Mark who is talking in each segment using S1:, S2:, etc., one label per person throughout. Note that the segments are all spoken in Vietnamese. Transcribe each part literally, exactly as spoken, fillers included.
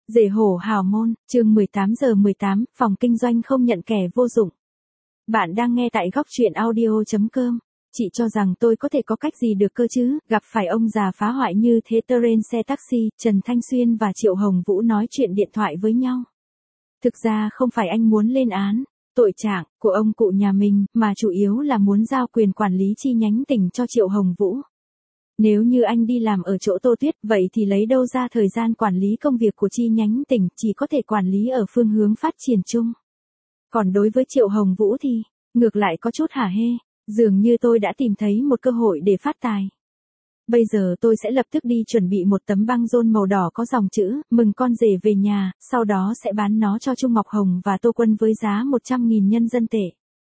S1: Rể hổ hào môn, chương mười tám giờ mười tám, phòng kinh doanh không nhận kẻ vô dụng. Bạn đang nghe tại góc truyện audio chấm com. Chị cho rằng tôi có thể có cách gì được cơ chứ, gặp phải ông già phá hoại như thế. Terrain xe taxi, Trần Thanh Xuyên và Triệu Hồng Vũ nói chuyện điện thoại với nhau. Thực ra không phải anh muốn lên án tội trạng của ông cụ nhà mình, mà chủ yếu là muốn giao quyền quản lý chi nhánh tỉnh cho Triệu Hồng Vũ. Nếu như anh đi làm ở chỗ Tô Tuyết, vậy thì lấy đâu ra thời gian quản lý công việc của chi nhánh tỉnh, chỉ có thể quản lý ở phương hướng phát triển chung. Còn đối với Triệu Hồng Vũ thì, ngược lại có chút hả hê, dường như tôi đã tìm thấy một cơ hội để phát tài. Bây giờ tôi sẽ lập tức đi chuẩn bị một tấm băng rôn màu đỏ có dòng chữ, mừng con rể về nhà, sau đó sẽ bán nó cho Trung Ngọc Hồng và Tô Quân với giá một trăm nghìn nhân dân tệ.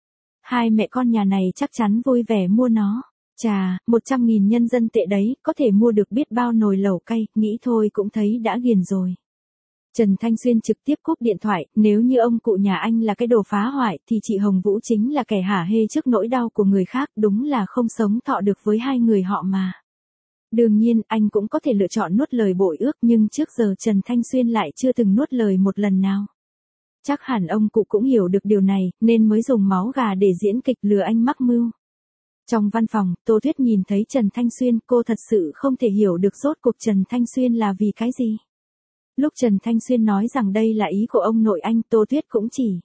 S1: Hai mẹ con nhà này chắc chắn vui vẻ mua nó. Chà, một trăm nghìn nhân dân tệ đấy, có thể mua được biết bao nồi lẩu cay, nghĩ thôi cũng thấy đã ghiền rồi. Trần Thanh Xuyên trực tiếp cúp điện thoại, nếu như ông cụ nhà anh là cái đồ phá hoại, thì chị Hồng Vũ chính là kẻ hả hê trước nỗi đau của người khác, đúng là không sống thọ được với hai người họ mà. Đương nhiên, anh cũng có thể lựa chọn nuốt lời bội ước, nhưng trước giờ Trần Thanh Xuyên lại chưa từng nuốt lời một lần nào. Chắc hẳn ông cụ cũng hiểu được điều này, nên mới dùng máu gà để diễn kịch lừa anh mắc mưu. Trong văn phòng, Tô Tuyết nhìn thấy Trần Thanh Xuyên, cô thật sự không thể hiểu được rốt cuộc Trần Thanh Xuyên là vì cái gì. Lúc Trần Thanh Xuyên nói rằng đây là ý của ông nội anh, Tô Tuyết cũng chỉ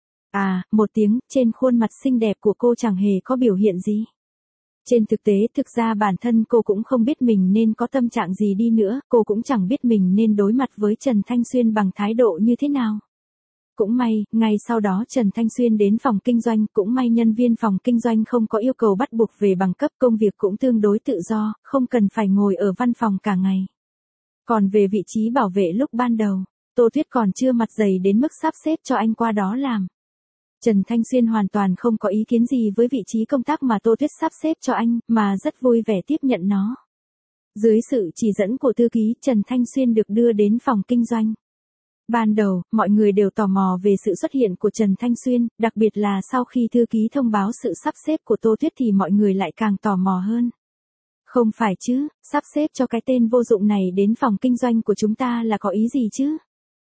S1: à, một tiếng, trên khuôn mặt xinh đẹp của cô chẳng hề có biểu hiện gì. Trên thực tế, thực ra bản thân cô cũng không biết mình nên có tâm trạng gì đi nữa, cô cũng chẳng biết mình nên đối mặt với Trần Thanh Xuyên bằng thái độ như thế nào. Cũng may, ngay sau đó Trần Thanh Xuyên đến phòng kinh doanh, cũng may nhân viên phòng kinh doanh không có yêu cầu bắt buộc về bằng cấp, công việc cũng tương đối tự do, không cần phải ngồi ở văn phòng cả ngày. Còn về vị trí bảo vệ lúc ban đầu, Tô Tuyết còn chưa mặt dày đến mức sắp xếp cho anh qua đó làm. Trần Thanh Xuyên hoàn toàn không có ý kiến gì với vị trí công tác mà Tô Tuyết sắp xếp cho anh, mà rất vui vẻ tiếp nhận nó. Dưới sự chỉ dẫn của thư ký, Trần Thanh Xuyên được đưa đến phòng kinh doanh. Ban đầu, mọi người đều tò mò về sự xuất hiện của Trần Thanh Xuyên, đặc biệt là sau khi thư ký thông báo sự sắp xếp của Tô Tuyết thì mọi người lại càng tò mò hơn. Không phải chứ, sắp xếp cho cái tên vô dụng này đến phòng kinh doanh của chúng ta là có ý gì chứ?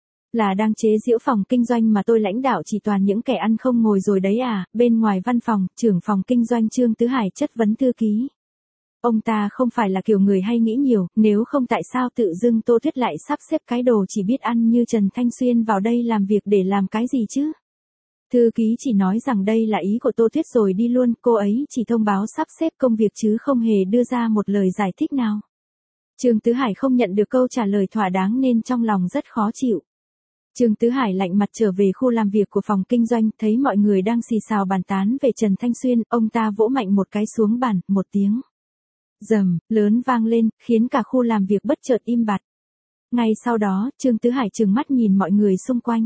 S1: Là đang chế giễu phòng kinh doanh mà tôi lãnh đạo chỉ toàn những kẻ ăn không ngồi rồi đấy à? Bên ngoài văn phòng, trưởng phòng kinh doanh Trương Tứ Hải chất vấn thư ký. Ông ta không phải là kiểu người hay nghĩ nhiều, nếu không tại sao tự dưng Tô Tuyết lại sắp xếp cái đồ chỉ biết ăn như Trần Thanh Xuyên vào đây làm việc để làm cái gì chứ? Thư ký chỉ nói rằng đây là ý của Tô Tuyết rồi đi luôn, cô ấy chỉ thông báo sắp xếp công việc chứ không hề đưa ra một lời giải thích nào. Trương Tứ Hải không nhận được câu trả lời thỏa đáng nên trong lòng rất khó chịu. Trương Tứ Hải lạnh mặt trở về khu làm việc của phòng kinh doanh, thấy mọi người đang xì xào bàn tán về Trần Thanh Xuyên, ông ta vỗ mạnh một cái xuống bàn, một tiếng rầm lớn vang lên, khiến cả khu làm việc bất chợt im bặt. Ngay sau đó, Trương Tứ Hải trừng mắt nhìn mọi người xung quanh.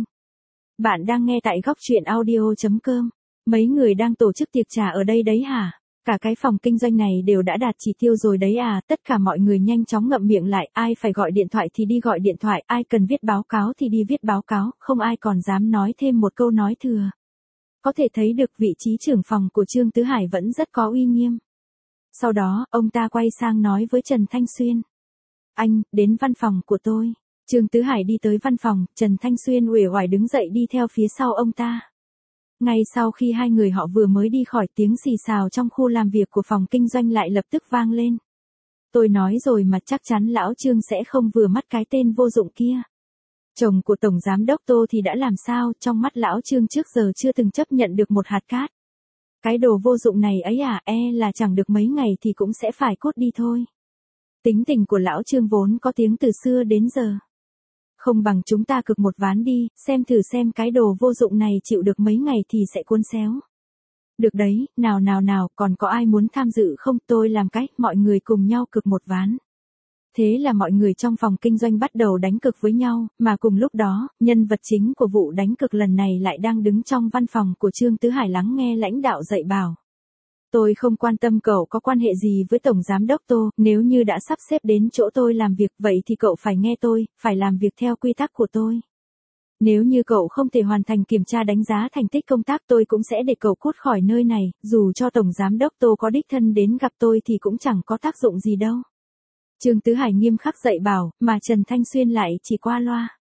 S1: Bạn đang nghe tại góc truyện audio chấm com. Mấy người đang tổ chức tiệc trà ở đây đấy hả? Cả cái phòng kinh doanh này đều đã đạt chỉ tiêu rồi đấy à? Tất cả mọi người nhanh chóng ngậm miệng lại, ai phải gọi điện thoại thì đi gọi điện thoại, ai cần viết báo cáo thì đi viết báo cáo, không ai còn dám nói thêm một câu nói thừa. Có thể thấy được vị trí trưởng phòng của Trương Tứ Hải vẫn rất có uy nghiêm. Sau đó, ông ta quay sang nói với Trần Thanh Xuyên. Anh, đến văn phòng của tôi. Trương Tứ Hải đi tới văn phòng, Trần Thanh Xuyên uể oải đứng dậy đi theo phía sau ông ta. Ngay sau khi hai người họ vừa mới đi khỏi, tiếng xì xào trong khu làm việc của phòng kinh doanh lại lập tức vang lên. Tôi nói rồi mà, chắc chắn lão Trương sẽ không vừa mắt cái tên vô dụng kia. Chồng của Tổng Giám đốc Tô thì đã làm sao, trong mắt lão Trương trước giờ chưa từng chấp nhận được một hạt cát. Cái đồ vô dụng này ấy à, e là chẳng được mấy ngày thì cũng sẽ phải cút đi thôi. Tính tình của lão Trương vốn có tiếng từ xưa đến giờ. Không bằng chúng ta cực một ván đi, xem thử xem cái đồ vô dụng này chịu được mấy ngày thì sẽ cuốn xéo. Được đấy, nào nào nào, còn có ai muốn tham dự không? Tôi làm cách, mọi người cùng nhau cực một ván. Thế là mọi người trong phòng kinh doanh bắt đầu đánh cực với nhau, mà cùng lúc đó, nhân vật chính của vụ đánh cực lần này lại đang đứng trong văn phòng của Trương Tứ Hải lắng nghe lãnh đạo dạy bảo. Tôi không quan tâm cậu có quan hệ gì với Tổng Giám đốc Tô, nếu như đã sắp xếp đến chỗ tôi làm việc, vậy thì cậu phải nghe tôi, phải làm việc theo quy tắc của tôi. Nếu như cậu không thể hoàn thành kiểm tra đánh giá thành tích công tác, tôi cũng sẽ để cậu cút khỏi nơi này, dù cho Tổng Giám đốc Tô có đích thân đến gặp tôi thì cũng chẳng có tác dụng gì đâu. Trương Tứ Hải nghiêm khắc dạy bảo, mà Trần Thanh Xuyên lại chỉ qua loa.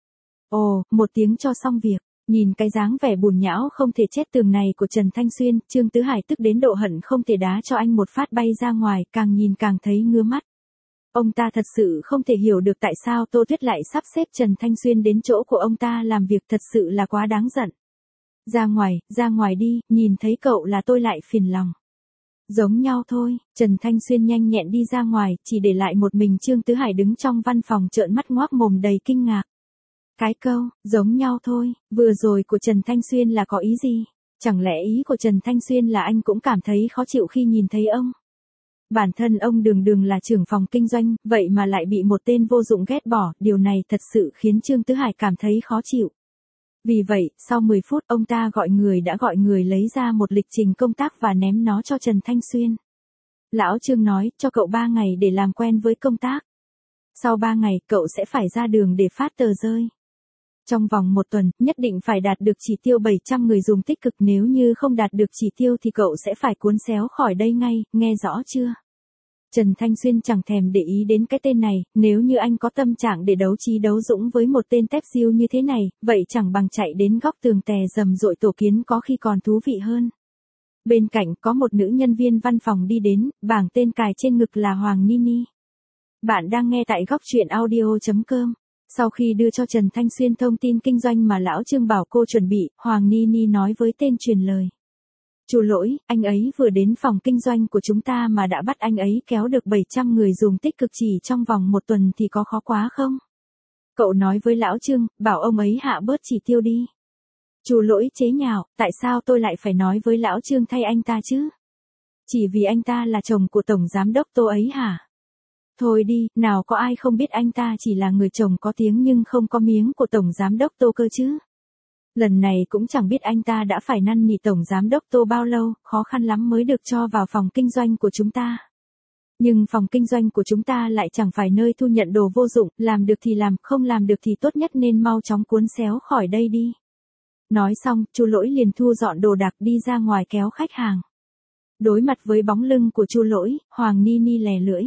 S1: Ồ, một tiếng cho xong việc. Nhìn cái dáng vẻ bùn nhão không thể chết tường này của Trần Thanh Xuyên, Trương Tứ Hải tức đến độ hận không thể đá cho anh một phát bay ra ngoài, càng nhìn càng thấy ngứa mắt. Ông ta thật sự không thể hiểu được tại sao Tô Tuyết lại sắp xếp Trần Thanh Xuyên đến chỗ của ông ta làm việc, thật sự là quá đáng giận. Ra ngoài, ra ngoài đi, nhìn thấy cậu là tôi lại phiền lòng. Giống nhau thôi, Trần Thanh Xuyên nhanh nhẹn đi ra ngoài, chỉ để lại một mình Trương Tứ Hải đứng trong văn phòng trợn mắt ngoác mồm đầy kinh ngạc. Cái câu, giống nhau thôi, vừa rồi của Trần Thanh Xuyên là có ý gì? Chẳng lẽ ý của Trần Thanh Xuyên là anh cũng cảm thấy khó chịu khi nhìn thấy ông? Bản thân ông đường đường là trưởng phòng kinh doanh, vậy mà lại bị một tên vô dụng ghét bỏ, điều này thật sự khiến Trương Tứ Hải cảm thấy khó chịu. Vì vậy, sau mười phút, ông ta gọi người đã gọi người lấy ra một lịch trình công tác và ném nó cho Trần Thanh Xuyên. Lão Trương nói, cho cậu ba ngày để làm quen với công tác. Sau ba ngày, cậu sẽ phải ra đường để phát tờ rơi. Trong vòng một tuần, nhất định phải đạt được chỉ tiêu bảy trăm người dùng tích cực, nếu như không đạt được chỉ tiêu thì cậu sẽ phải cuốn xéo khỏi đây ngay, nghe rõ chưa? Trần Thanh Xuyên chẳng thèm để ý đến cái tên này, nếu như anh có tâm trạng để đấu trí đấu dũng với một tên tép diêu như thế này, vậy chẳng bằng chạy đến góc tường tè rầm rội tổ kiến có khi còn thú vị hơn. Bên cạnh có một nữ nhân viên văn phòng đi đến, bảng tên cài trên ngực là Hoàng Nini. Bạn đang nghe tại góc truyện audio chấm com. Sau khi đưa cho Trần Thanh Xuyên thông tin kinh doanh mà lão Trương bảo cô chuẩn bị, Hoàng Nini nói với tên truyền lời. Chu Lỗi, anh ấy vừa đến phòng kinh doanh của chúng ta mà đã bắt anh ấy kéo được bảy trăm người dùng tích cực chỉ trong vòng một tuần thì có khó quá không? Cậu nói với lão Trương, bảo ông ấy hạ bớt chỉ tiêu đi. Chu Lỗi chế nhạo, tại sao tôi lại phải nói với lão Trương thay anh ta chứ? Chỉ vì anh ta là chồng của tổng giám đốc Tô ấy hả? Thôi đi, nào có ai không biết anh ta chỉ là người chồng có tiếng nhưng không có miếng của tổng giám đốc Tô cơ chứ? Lần này cũng chẳng biết anh ta đã phải năn nỉ tổng giám đốc Tô bao lâu, khó khăn lắm mới được cho vào phòng kinh doanh của chúng ta. Nhưng phòng kinh doanh của chúng ta lại chẳng phải nơi thu nhận đồ vô dụng, làm được thì làm, không làm được thì tốt nhất nên mau chóng cuốn xéo khỏi đây đi. Nói xong, Chu Lỗi liền thu dọn đồ đạc đi ra ngoài kéo khách hàng. Đối mặt với bóng lưng của Chu Lỗi, Hoàng Nini lè lưỡi.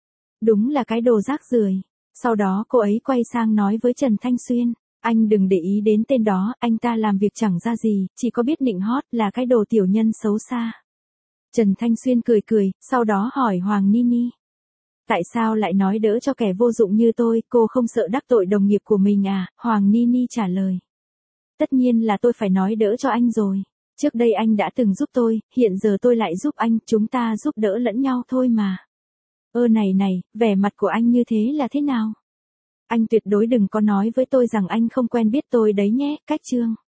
S1: Đúng là cái đồ rác rưởi. Sau đó cô ấy quay sang nói với Trần Thanh Xuyên, anh đừng để ý đến tên đó, anh ta làm việc chẳng ra gì, chỉ có biết nịnh hót, là cái đồ tiểu nhân xấu xa. Trần Thanh Xuyên cười cười, sau đó hỏi Hoàng Nini. Tại sao lại nói đỡ cho kẻ vô dụng như tôi, cô không sợ đắc tội đồng nghiệp của mình à? Hoàng Nini trả lời. Tất nhiên là tôi phải nói đỡ cho anh rồi. Trước đây anh đã từng giúp tôi, hiện giờ tôi lại giúp anh, chúng ta giúp đỡ lẫn nhau thôi mà. Ơ này này, vẻ mặt của anh như thế là thế nào? Anh tuyệt đối đừng có nói với tôi rằng anh không quen biết tôi đấy nhé, cách Trương.